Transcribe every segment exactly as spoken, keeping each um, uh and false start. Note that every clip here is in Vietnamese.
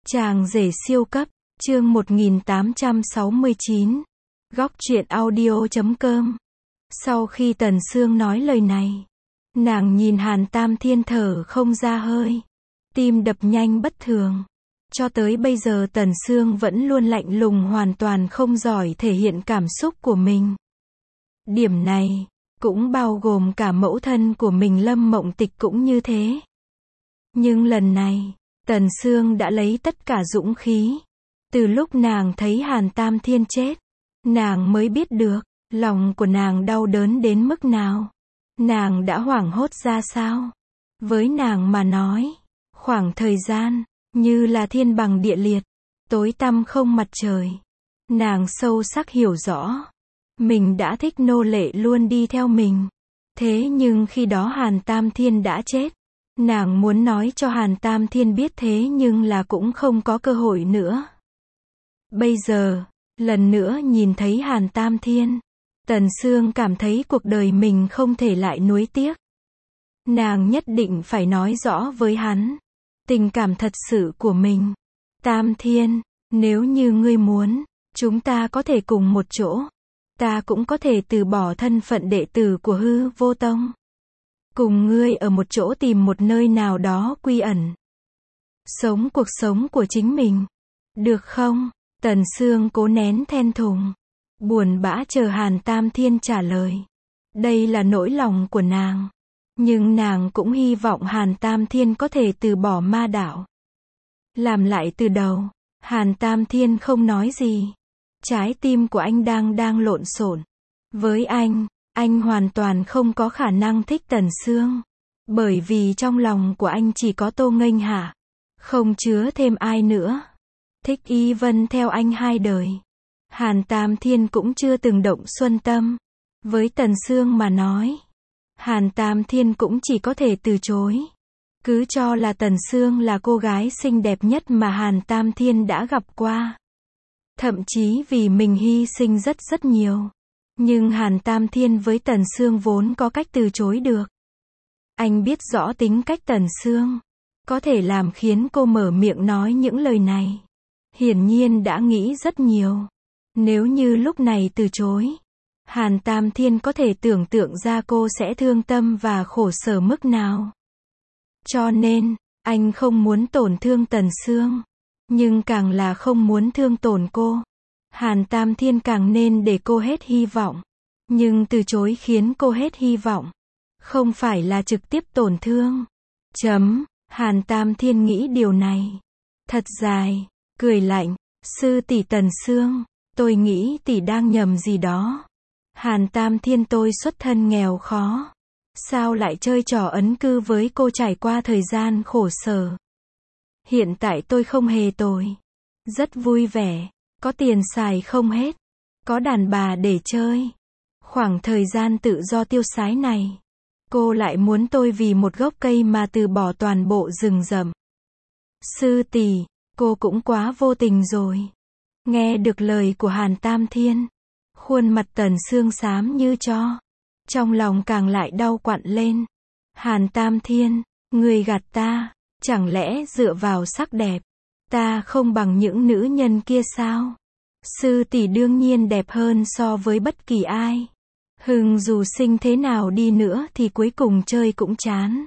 Chàng rể siêu cấp, chương một nghìn tám trăm sáu mươi chín. Góc truyện audio chấm com. Sau khi Tần Sương nói lời này, nàng nhìn Hàn Tam Thiên thở không ra hơi, tim đập nhanh bất thường. Cho tới bây giờ Tần Sương vẫn luôn lạnh lùng, hoàn toàn không giỏi thể hiện cảm xúc của mình. Điểm này cũng bao gồm cả mẫu thân của mình Lâm Mộng Tịch cũng như thế. Nhưng lần này, Tần Sương đã lấy tất cả dũng khí. Từ lúc nàng thấy Hàn Tam Thiên chết, nàng mới biết được, lòng của nàng đau đớn đến mức nào. Nàng đã hoảng hốt ra sao. Với nàng mà nói, khoảng thời gian, như là thiên bằng địa liệt, tối tăm không mặt trời. Nàng sâu sắc hiểu rõ, mình đã thích nô lệ luôn đi theo mình. Thế nhưng khi đó Hàn Tam Thiên đã chết. Nàng muốn nói cho Hàn Tam Thiên biết thế nhưng là cũng không có cơ hội nữa. Bây giờ, lần nữa nhìn thấy Hàn Tam Thiên, Tần Sương cảm thấy cuộc đời mình không thể lại nuối tiếc. Nàng nhất định phải nói rõ với hắn tình cảm thật sự của mình. Tam Thiên, nếu như ngươi muốn, chúng ta có thể cùng một chỗ. Ta cũng có thể từ bỏ thân phận đệ tử của Hư Vô Tông. Cùng ngươi ở một chỗ tìm một nơi nào đó quy ẩn. Sống cuộc sống của chính mình. Được không? Tần Sương cố nén thẹn thùng, buồn bã chờ Hàn Tam Thiên trả lời. Đây là nỗi lòng của nàng. Nhưng nàng cũng hy vọng Hàn Tam Thiên có thể từ bỏ ma đạo. Làm lại từ đầu. Hàn Tam Thiên không nói gì. Trái tim của anh đang đang lộn xộn. Với anh, anh hoàn toàn không có khả năng thích Tần Sương. Bởi vì trong lòng của anh chỉ có Tô Nghênh Hạ. Không chứa thêm ai nữa. Thích Y Vân theo anh hai đời. Hàn Tam Thiên cũng chưa từng động xuân tâm. Với Tần Sương mà nói, Hàn Tam Thiên cũng chỉ có thể từ chối. Cứ cho là Tần Sương là cô gái xinh đẹp nhất mà Hàn Tam Thiên đã gặp qua. Thậm chí vì mình hy sinh rất rất nhiều. Nhưng Hàn Tam Thiên với Tần Sương vốn có cách từ chối được. Anh biết rõ tính cách Tần Sương, có thể làm khiến cô mở miệng nói những lời này. Hiển nhiên đã nghĩ rất nhiều. Nếu như lúc này từ chối, Hàn Tam Thiên có thể tưởng tượng ra cô sẽ thương tâm và khổ sở mức nào. Cho nên, anh không muốn tổn thương Tần Sương. Nhưng càng là không muốn thương tổn cô. Hàn Tam Thiên càng nên để cô hết hy vọng. Nhưng từ chối khiến cô hết hy vọng. Không phải là trực tiếp tổn thương. Chấm. Hàn Tam Thiên nghĩ điều này. Thật dài. Cười lạnh. Sư tỷ Tần Sương. Tôi nghĩ tỷ đang nhầm gì đó. Hàn Tam Thiên, tôi xuất thân nghèo khó. Sao lại chơi trò ấn cư với cô trải qua thời gian khổ sở. Hiện tại tôi không hề tồi. Rất vui vẻ. Có tiền xài không hết. Có đàn bà để chơi. Khoảng thời gian tự do tiêu sái này, cô lại muốn tôi vì một gốc cây mà từ bỏ toàn bộ rừng rậm. Sư tỷ, cô cũng quá vô tình rồi. Nghe được lời của Hàn Tam Thiên, khuôn mặt Tần Sương xám như tro. Trong lòng càng lại đau quặn lên. Hàn Tam Thiên, người gạt ta. Chẳng lẽ dựa vào sắc đẹp, ta không bằng những nữ nhân kia sao? Sư tỷ đương nhiên đẹp hơn so với bất kỳ ai. Hừng dù xinh thế nào đi nữa thì cuối cùng chơi cũng chán.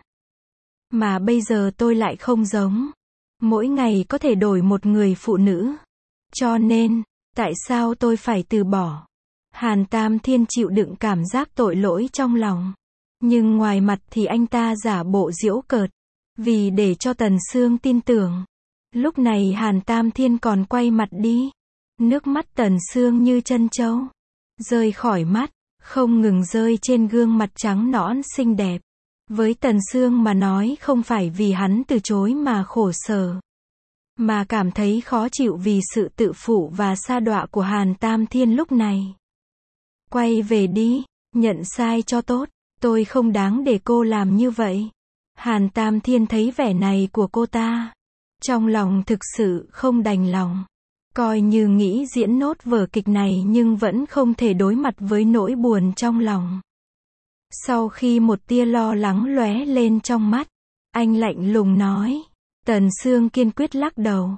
Mà bây giờ tôi lại không giống. Mỗi ngày có thể đổi một người phụ nữ. Cho nên, tại sao tôi phải từ bỏ? Hàn Tam Thiên chịu đựng cảm giác tội lỗi trong lòng. Nhưng ngoài mặt thì anh ta giả bộ giễu cợt. Vì để cho Tần Sương tin tưởng. Lúc này Hàn Tam Thiên còn quay mặt đi. Nước mắt Tần Sương như chân trâu rơi khỏi mắt, không ngừng rơi trên gương mặt trắng nõn xinh đẹp. Với Tần Sương mà nói không phải vì hắn từ chối mà khổ sở, mà cảm thấy khó chịu vì sự tự phụ và sa đọa của Hàn Tam Thiên lúc này. Quay về đi, nhận sai cho tốt, tôi không đáng để cô làm như vậy. Hàn Tam Thiên thấy vẻ này của cô ta, trong lòng thực sự không đành lòng. Coi như nghĩ diễn nốt vở kịch này nhưng vẫn không thể đối mặt với nỗi buồn trong lòng. Sau khi một tia lo lắng lóe lên trong mắt, anh lạnh lùng nói. Tần Sương kiên quyết lắc đầu.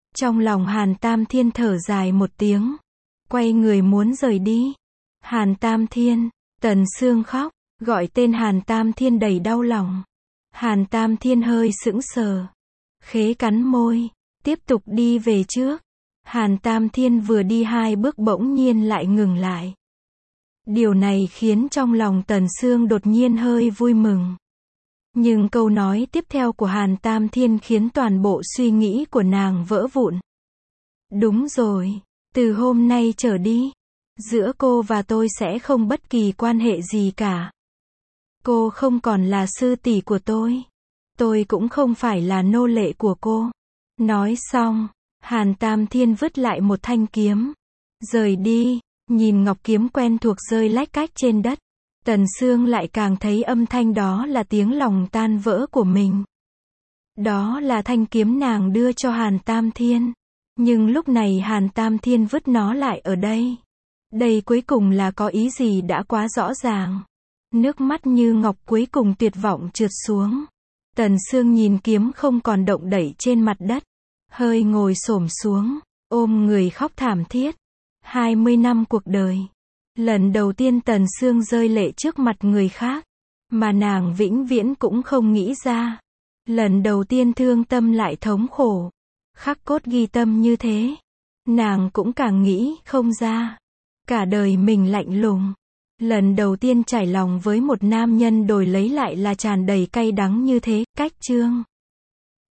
Trong lòng Hàn Tam Thiên thở dài một tiếng, quay người muốn rời đi. Hàn Tam Thiên, Tần Sương khóc, gọi tên Hàn Tam Thiên đầy đau lòng. Hàn Tam Thiên hơi sững sờ, khế cắn môi, tiếp tục đi về trước. Hàn Tam Thiên vừa đi hai bước bỗng nhiên lại ngừng lại. Điều này khiến trong lòng Tần Sương đột nhiên hơi vui mừng. Nhưng câu nói tiếp theo của Hàn Tam Thiên khiến toàn bộ suy nghĩ của nàng vỡ vụn. Đúng rồi, từ hôm nay trở đi, giữa cô và tôi sẽ không bất kỳ quan hệ gì cả. Cô không còn là sư tỷ của tôi. Tôi cũng không phải là nô lệ của cô. Nói xong, Hàn Tam Thiên vứt lại một thanh kiếm, rời đi. Nhìn ngọc kiếm quen thuộc rơi lách cách trên đất, Tần Sương lại càng thấy âm thanh đó là tiếng lòng tan vỡ của mình. Đó là thanh kiếm nàng đưa cho Hàn Tam Thiên. Nhưng lúc này Hàn Tam Thiên vứt nó lại ở đây. Đây cuối cùng là có ý gì đã quá rõ ràng. Nước mắt như ngọc cuối cùng tuyệt vọng trượt xuống. Tần Sương nhìn kiếm không còn động đậy trên mặt đất, hơi ngồi xổm xuống, ôm người khóc thảm thiết. hai mươi năm cuộc đời. Lần đầu tiên Tần Sương rơi lệ trước mặt người khác, mà nàng vĩnh viễn cũng không nghĩ ra. Lần đầu tiên thương tâm lại thống khổ, khắc cốt ghi tâm như thế. Nàng cũng càng nghĩ không ra. Cả đời mình lạnh lùng. Lần đầu tiên trải lòng với một nam nhân đổi lấy lại là tràn đầy cay đắng như thế. Cách chương